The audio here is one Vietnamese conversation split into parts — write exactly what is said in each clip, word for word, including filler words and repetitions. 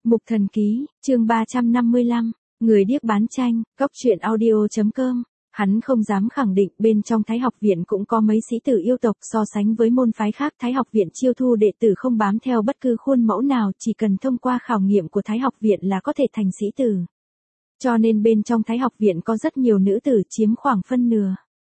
Mục Thần Ký, chương ba trăm năm mươi lăm, người điếc bán tranh, cóc truyện audio chấm com. Hắn không dám khẳng định bên trong Thái học viện cũng có mấy sĩ tử yêu tộc, so sánh với môn phái khác Thái học viện chiêu thu đệ tử không bám theo bất cứ khuôn mẫu nào, chỉ cần thông qua khảo nghiệm của Thái học viện là có thể thành sĩ tử. Cho nên bên trong Thái học viện có rất nhiều nữ tử chiếm khoảng phân nửa.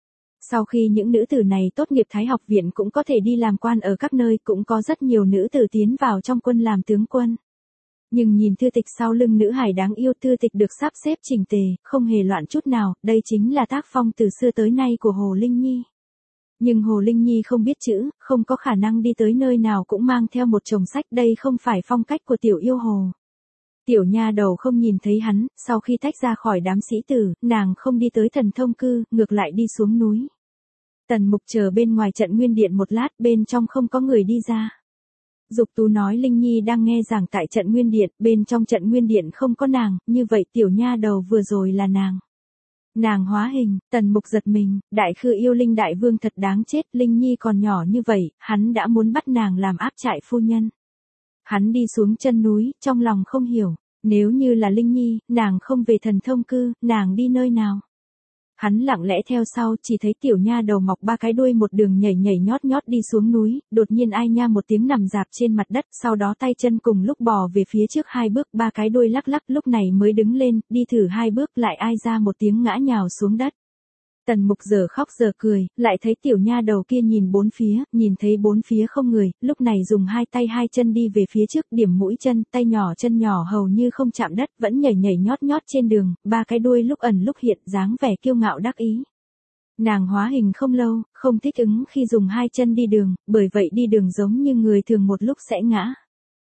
Sau khi những nữ tử này tốt nghiệp Thái học viện cũng có thể đi làm quan ở các nơi, cũng có rất nhiều nữ tử tiến vào trong quân làm tướng quân. Nhưng nhìn thư tịch sau lưng nữ hài đáng yêu, thư tịch được sắp xếp chỉnh tề, không hề loạn chút nào, đây chính là tác phong từ xưa tới nay của Hồ Linh Nhi. Nhưng Hồ Linh Nhi không biết chữ, không có khả năng đi tới nơi nào cũng mang theo một chồng sách, đây không phải phong cách của tiểu yêu hồ. Tiểu nha đầu không nhìn thấy hắn, sau khi tách ra khỏi đám sĩ tử, nàng không đi tới thần thông cư, ngược lại đi xuống núi. Tần Mục chờ bên ngoài trận nguyên điện một lát, bên trong không có người đi ra. Dục Tú nói Linh Nhi đang nghe giảng tại trận nguyên điện, bên trong trận nguyên điện không có nàng, như vậy tiểu nha đầu vừa rồi là nàng. Nàng hóa hình, Tần Mục giật mình, đại khư yêu linh đại vương thật đáng chết, Linh Nhi còn nhỏ như vậy, hắn đã muốn bắt nàng làm áp trại phu nhân. Hắn đi xuống chân núi, trong lòng không hiểu, nếu như là Linh Nhi, nàng không về thần thông cư, nàng đi nơi nào? Hắn lặng lẽ theo sau, chỉ thấy tiểu nha đầu mọc ba cái đuôi một đường nhảy nhảy nhót nhót đi xuống núi, đột nhiên ai nha một tiếng nằm dạp trên mặt đất, sau đó tay chân cùng lúc bò về phía trước hai bước, ba cái đuôi lắc lắc, lúc này mới đứng lên, đi thử hai bước lại ai ra một tiếng ngã nhào xuống đất. Tần Mục giờ khóc giờ cười, lại thấy tiểu nha đầu kia nhìn bốn phía, nhìn thấy bốn phía không người, lúc này dùng hai tay hai chân đi về phía trước, điểm mũi chân, tay nhỏ chân nhỏ hầu như không chạm đất, vẫn nhảy nhảy nhót nhót trên đường, ba cái đuôi lúc ẩn lúc hiện, dáng vẻ kiêu ngạo đắc ý. Nàng hóa hình không lâu, không thích ứng khi dùng hai chân đi đường, bởi vậy đi đường giống như người thường một lúc sẽ ngã.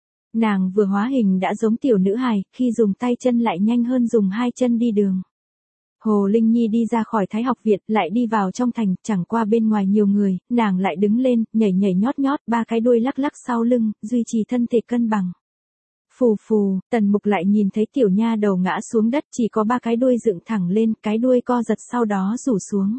Nàng vừa hóa hình đã giống tiểu nữ hài, khi dùng tay chân lại nhanh hơn dùng hai chân đi đường. Hồ Linh Nhi đi ra khỏi Thái học viện, lại đi vào trong thành, chẳng qua bên ngoài nhiều người, nàng lại đứng lên, nhảy nhảy nhót nhót, ba cái đuôi lắc lắc sau lưng, duy trì thân thể cân bằng. Phù phù, Tần Mục lại nhìn thấy tiểu nha đầu ngã xuống đất, chỉ có ba cái đuôi dựng thẳng lên, cái đuôi co giật sau đó rủ xuống.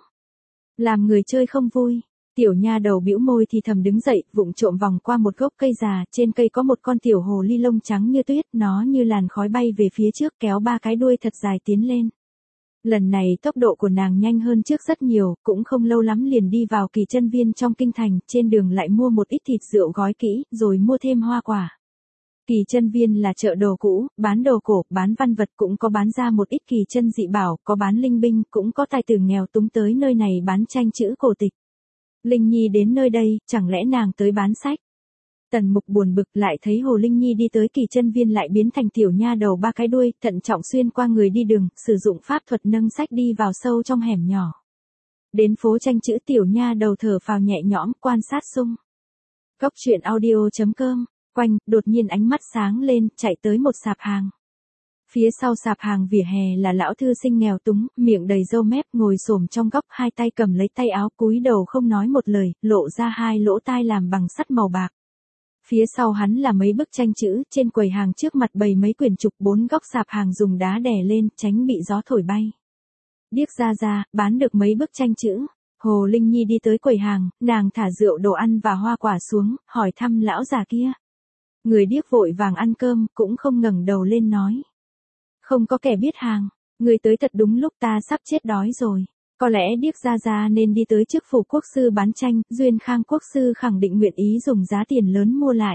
Làm người chơi không vui. Tiểu nha đầu bĩu môi thì thầm đứng dậy, vụng trộm vòng qua một gốc cây già, trên cây có một con tiểu hồ ly lông trắng như tuyết, nó như làn khói bay về phía trước, kéo ba cái đuôi thật dài tiến lên. Lần này tốc độ của nàng nhanh hơn trước rất nhiều, cũng không lâu lắm liền đi vào Kỳ Chân Viên trong kinh thành, trên đường lại mua một ít thịt rượu gói kỹ, rồi mua thêm hoa quả. Kỳ Chân Viên là chợ đồ cũ, bán đồ cổ, bán văn vật, cũng có bán ra một ít kỳ chân dị bảo, có bán linh binh, cũng có tài tử nghèo túng tới nơi này bán tranh chữ cổ tịch. Linh Nhi đến nơi đây, chẳng lẽ nàng tới bán sách? Tần Mục buồn bực, lại thấy Hồ Linh Nhi đi tới Kỳ Chân Viên lại biến thành tiểu nha đầu ba cái đuôi, thận trọng xuyên qua người đi đường, sử dụng pháp thuật nâng sách đi vào sâu trong hẻm nhỏ. Đến phố tranh chữ, tiểu nha đầu thở phào nhẹ nhõm, quan sát xung. Cóc truyện audio chấm com, quanh, đột nhiên ánh mắt sáng lên, chạy tới một sạp hàng. Phía sau sạp hàng vỉa hè là lão thư sinh nghèo túng, miệng đầy râu mép, ngồi xổm trong góc, hai tay cầm lấy tay áo, cúi đầu không nói một lời, lộ ra hai lỗ tai làm bằng sắt màu bạc. Phía sau hắn là mấy bức tranh chữ, trên quầy hàng trước mặt bày mấy quyển trục, bốn góc sạp hàng dùng đá đè lên, tránh bị gió thổi bay. Điếc ra ra, bán được mấy bức tranh chữ. Hồ Linh Nhi đi tới quầy hàng, nàng thả rượu đồ ăn và hoa quả xuống, hỏi thăm lão già kia. Người điếc vội vàng ăn cơm, cũng không ngẩng đầu lên nói. Không có kẻ biết hàng, người tới thật đúng lúc, ta sắp chết đói rồi. Có lẽ điếc ra ra nên đi tới trước phủ quốc sư bán tranh, Duyên Khang quốc sư khẳng định nguyện ý dùng giá tiền lớn mua lại.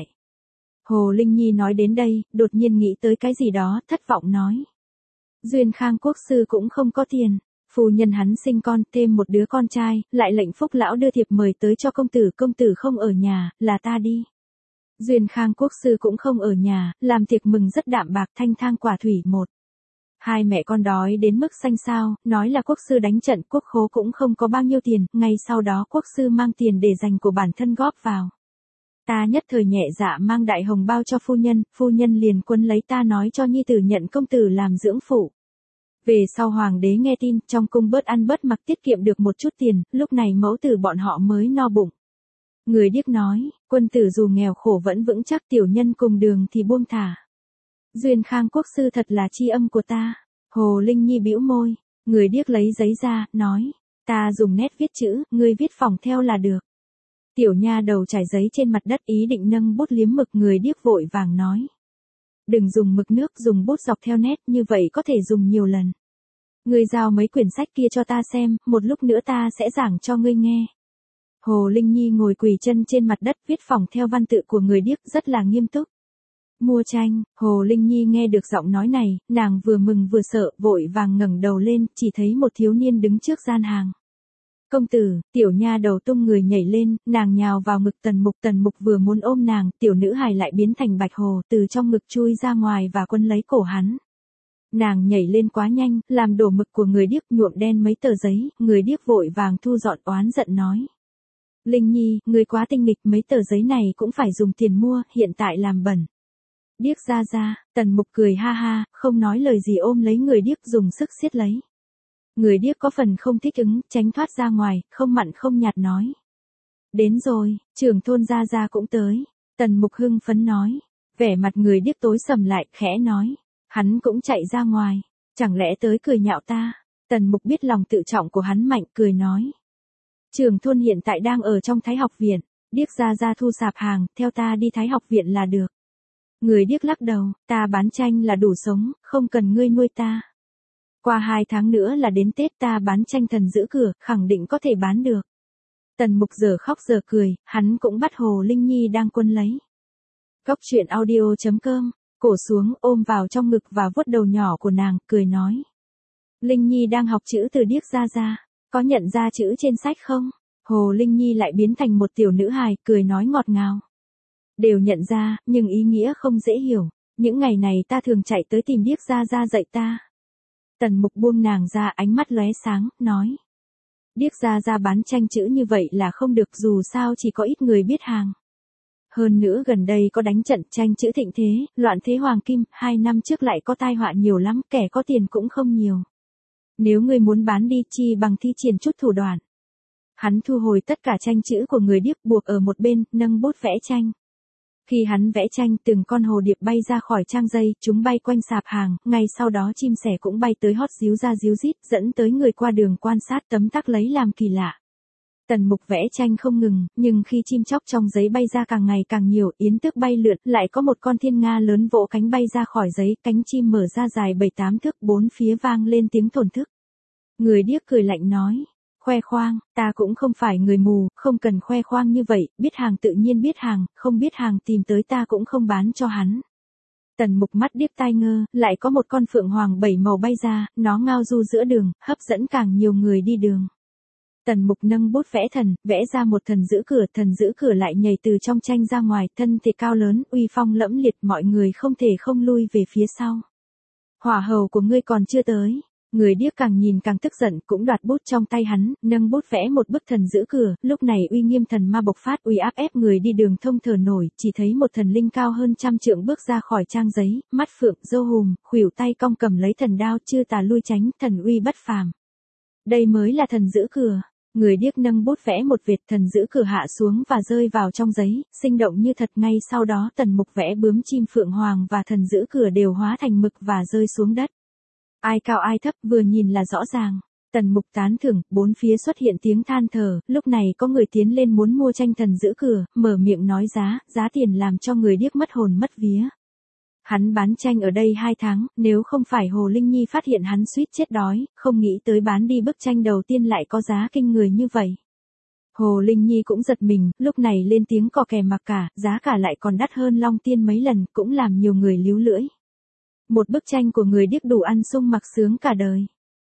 Hồ Linh Nhi nói đến đây, đột nhiên nghĩ tới cái gì đó, thất vọng nói. Duyên Khang quốc sư cũng không có tiền, phu nhân hắn sinh con, thêm một đứa con trai, lại lệnh phúc lão đưa thiệp mời tới cho công tử, công tử không ở nhà, là ta đi. Duyên Khang quốc sư cũng không ở nhà, làm tiệc mừng rất đạm bạc, thanh thang quả thủy một. Hai mẹ con đói đến mức xanh xao, nói là quốc sư đánh trận, quốc khố cũng không có bao nhiêu tiền, ngay sau đó quốc sư mang tiền để dành của bản thân góp vào. Ta nhất thời nhẹ dạ mang đại hồng bao cho phu nhân, phu nhân liền quân lấy ta nói cho nhi tử nhận công tử làm dưỡng phụ. Về sau hoàng đế nghe tin, trong cung bớt ăn bớt mặc tiết kiệm được một chút tiền, lúc này mẫu tử bọn họ mới no bụng. Người điếc nói, quân tử dù nghèo khổ vẫn vững chắc, tiểu nhân cùng đường thì buông thả. Duyên Khang quốc sư thật là tri âm của ta. Hồ Linh Nhi bĩu môi, người điếc lấy giấy ra, nói, ta dùng nét viết chữ, ngươi viết phỏng theo là được. Tiểu nha đầu trải giấy trên mặt đất ý định nâng bút liếm mực, người điếc vội vàng nói. Đừng dùng mực nước, dùng bút dọc theo nét, như vậy có thể dùng nhiều lần. Ngươi giao mấy quyển sách kia cho ta xem, một lúc nữa ta sẽ giảng cho ngươi nghe. Hồ Linh Nhi ngồi quỳ chân trên mặt đất viết phỏng theo văn tự của người điếc rất là nghiêm túc. Mua tranh, Hồ Linh Nhi nghe được giọng nói này, nàng vừa mừng vừa sợ, vội vàng ngẩng đầu lên, chỉ thấy một thiếu niên đứng trước gian hàng. Công tử, tiểu nha đầu tung người nhảy lên, nàng nhào vào ngực Tần Mục, Tần Mục vừa muốn ôm nàng, tiểu nữ hài lại biến thành bạch hồ, từ trong ngực chui ra ngoài và quấn lấy cổ hắn. Nàng nhảy lên quá nhanh, làm đổ mực của người điếc, nhuộm đen mấy tờ giấy, người điếc vội vàng thu dọn, oán giận nói. Linh Nhi, ngươi quá tinh nghịch, mấy tờ giấy này cũng phải dùng tiền mua, hiện tại làm bẩn. Điếc ra ra, Tần Mục cười ha ha, không nói lời gì ôm lấy người điếc dùng sức siết lấy. Người điếc có phần không thích ứng, tránh thoát ra ngoài, không mặn không nhạt nói. Đến rồi, trưởng thôn gia gia cũng tới. Tần Mục hưng phấn nói. Vẻ mặt người điếc tối sầm lại, khẽ nói. Hắn cũng chạy ra ngoài. Chẳng lẽ tới cười nhạo ta? Tần Mục biết lòng tự trọng của hắn mạnh, cười nói. Trưởng thôn hiện tại đang ở trong Thái học viện. Điếc gia gia thu sạp hàng, theo ta đi Thái học viện là được. Người điếc lắc đầu, ta bán tranh là đủ sống, không cần ngươi nuôi ta. Qua hai tháng nữa là đến Tết, ta bán tranh thần giữ cửa, khẳng định có thể bán được. Tần Mục giờ khóc giờ cười, hắn cũng bắt Hồ Linh Nhi đang quân lấy. Góc truyện audio chấm com, cổ xuống ôm vào trong ngực và vuốt đầu nhỏ của nàng, cười nói. Linh Nhi đang học chữ từ điếc ra ra, có nhận ra chữ trên sách không? Hồ Linh Nhi lại biến thành một tiểu nữ hài, cười nói ngọt ngào. Đều nhận ra, nhưng ý nghĩa không dễ hiểu. Những ngày này ta thường chạy tới tìm điếc ra ra dạy ta. Tần Mục buông nàng ra, ánh mắt lóe sáng, nói. Điếc ra ra bán tranh chữ như vậy là không được, dù sao chỉ có ít người biết hàng. Hơn nữa gần đây có đánh trận tranh chữ thịnh thế, loạn thế hoàng kim, hai năm trước lại có tai họa nhiều lắm, kẻ có tiền cũng không nhiều. Nếu ngươi muốn bán đi chi bằng thi triển chút thủ đoạn. Hắn thu hồi tất cả tranh chữ của người điếc buộc ở một bên, nâng bút vẽ tranh. Khi hắn vẽ tranh, từng con hồ điệp bay ra khỏi trang dây, chúng bay quanh sạp hàng, ngay sau đó chim sẻ cũng bay tới hót díu ra díu rít, dẫn tới người qua đường quan sát tấm tắc lấy làm kỳ lạ. Tần Mục vẽ tranh không ngừng, nhưng khi chim chóc trong giấy bay ra càng ngày càng nhiều, yến tước bay lượn, lại có một con thiên nga lớn vỗ cánh bay ra khỏi giấy, cánh chim mở ra dài bảy tám thước, bốn phía vang lên tiếng thổn thức. Người điếc cười lạnh nói. Khoe khoang, ta cũng không phải người mù, không cần khoe khoang như vậy, biết hàng tự nhiên biết hàng, không biết hàng tìm tới ta cũng không bán cho hắn. Tần Mục mắt điếc tai ngơ, lại có một con phượng hoàng bảy màu bay ra, nó ngao du giữa đường, hấp dẫn càng nhiều người đi đường. Tần Mục nâng bút vẽ thần, vẽ ra một thần giữ cửa, thần giữ cửa lại nhảy từ trong tranh ra ngoài, thân thể cao lớn, uy phong lẫm liệt, mọi người không thể không lui về phía sau. Hỏa hầu của ngươi còn chưa tới. Người điếc càng nhìn càng tức giận, cũng đoạt bút trong tay hắn, nâng bút vẽ một bức thần giữ cửa, lúc này uy nghiêm thần ma bộc phát, uy áp ép người đi đường thông thở nổi, chỉ thấy một thần linh cao hơn trăm trượng bước ra khỏi trang giấy, mắt phượng, râu hùm, khuỷu tay cong cầm lấy thần đao, chư tà lui tránh, thần uy bất phàm. Đây mới là thần giữ cửa. Người điếc nâng bút vẽ một vệt, thần giữ cửa hạ xuống và rơi vào trong giấy, sinh động như thật. Ngay sau đó Tần Mục vẽ bướm chim phượng hoàng và thần giữ cửa đều hóa thành mực và rơi xuống đất. Ai cao ai thấp vừa nhìn là rõ ràng. Tần Mục tán thưởng, bốn phía xuất hiện tiếng than thở, lúc này có người tiến lên muốn mua tranh thần giữ cửa, mở miệng nói giá, giá tiền làm cho người điếc mất hồn mất vía. Hắn bán tranh ở đây hai tháng, nếu không phải Hồ Linh Nhi phát hiện hắn suýt chết đói, không nghĩ tới bán đi bức tranh đầu tiên lại có giá kinh người như vậy. Hồ Linh Nhi cũng giật mình, lúc này lên tiếng cò kè mặc cả, giá cả lại còn đắt hơn Long Tiên mấy lần, cũng làm nhiều người líu lưỡi. Một bức tranh của người điếc đủ ăn sung mặc sướng cả đời.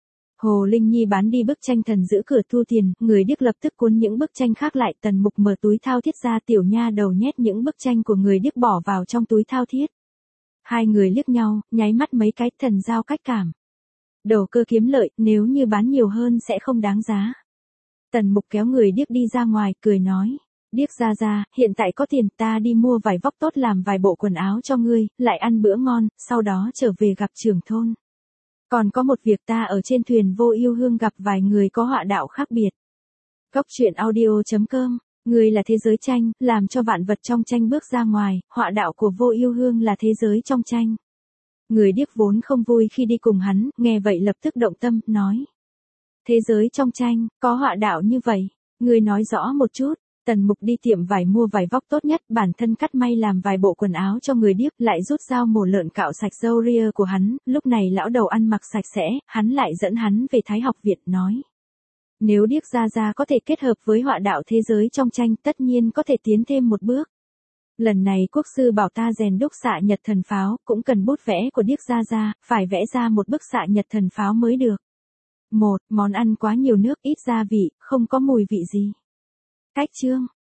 Hồ Linh Nhi bán đi bức tranh thần giữ cửa thu tiền, người điếc lập tức cuốn những bức tranh khác lại. Tần Mục mở túi thao thiết ra, tiểu nha đầu nhét những bức tranh của người điếc bỏ vào trong túi thao thiết. Hai người liếc nhau, nháy mắt mấy cái, thần giao cách cảm. Đầu cơ kiếm lợi, nếu như bán nhiều hơn sẽ không đáng giá. Tần Mục kéo người điếc đi ra ngoài, cười nói. Điếc ra ra, hiện tại có tiền, ta đi mua vải vóc tốt làm vài bộ quần áo cho ngươi, lại ăn bữa ngon, sau đó trở về gặp trưởng thôn. Còn có một việc, ta ở trên thuyền Vô Yêu Hương gặp vài người có họa đạo khác biệt. Góc truyện audio chấm com, ngươi là thế giới tranh, làm cho vạn vật trong tranh bước ra ngoài, họa đạo của Vô Yêu Hương là thế giới trong tranh. Người điếc vốn không vui khi đi cùng hắn, nghe vậy lập tức động tâm, nói. Thế giới trong tranh, có họa đạo như vậy, ngươi nói rõ một chút. Tần Mục đi tiệm vải mua vải vóc tốt nhất, bản thân cắt may làm vài bộ quần áo cho người điếc, lại rút dao mổ lợn cạo sạch râu ria của hắn, lúc này lão đầu ăn mặc sạch sẽ, hắn lại dẫn hắn về Thái học viện, nói. Nếu điếc Gia Gia có thể kết hợp với họa đạo thế giới trong tranh, tất nhiên có thể tiến thêm một bước. Lần này quốc sư bảo ta rèn đúc xạ nhật thần pháo, cũng cần bút vẽ của điếc Gia Gia, phải vẽ ra một bức xạ nhật thần pháo mới được. Một, món ăn quá nhiều nước, ít gia vị, không có mùi vị gì. Cách chương